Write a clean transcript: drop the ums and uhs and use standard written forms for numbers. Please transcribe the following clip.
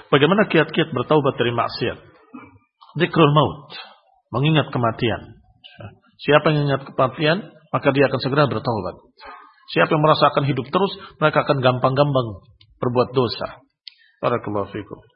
Bagaimana kiat-kiat bertaubat dari maksiat? Dzikrul maut, mengingat kematian. Siapa yang ingat kematian, maka dia akan segera bertaubat. Siapa yang merasakan hidup terus, mereka akan gampang-gampang berbuat dosa. Barakallahu fikum.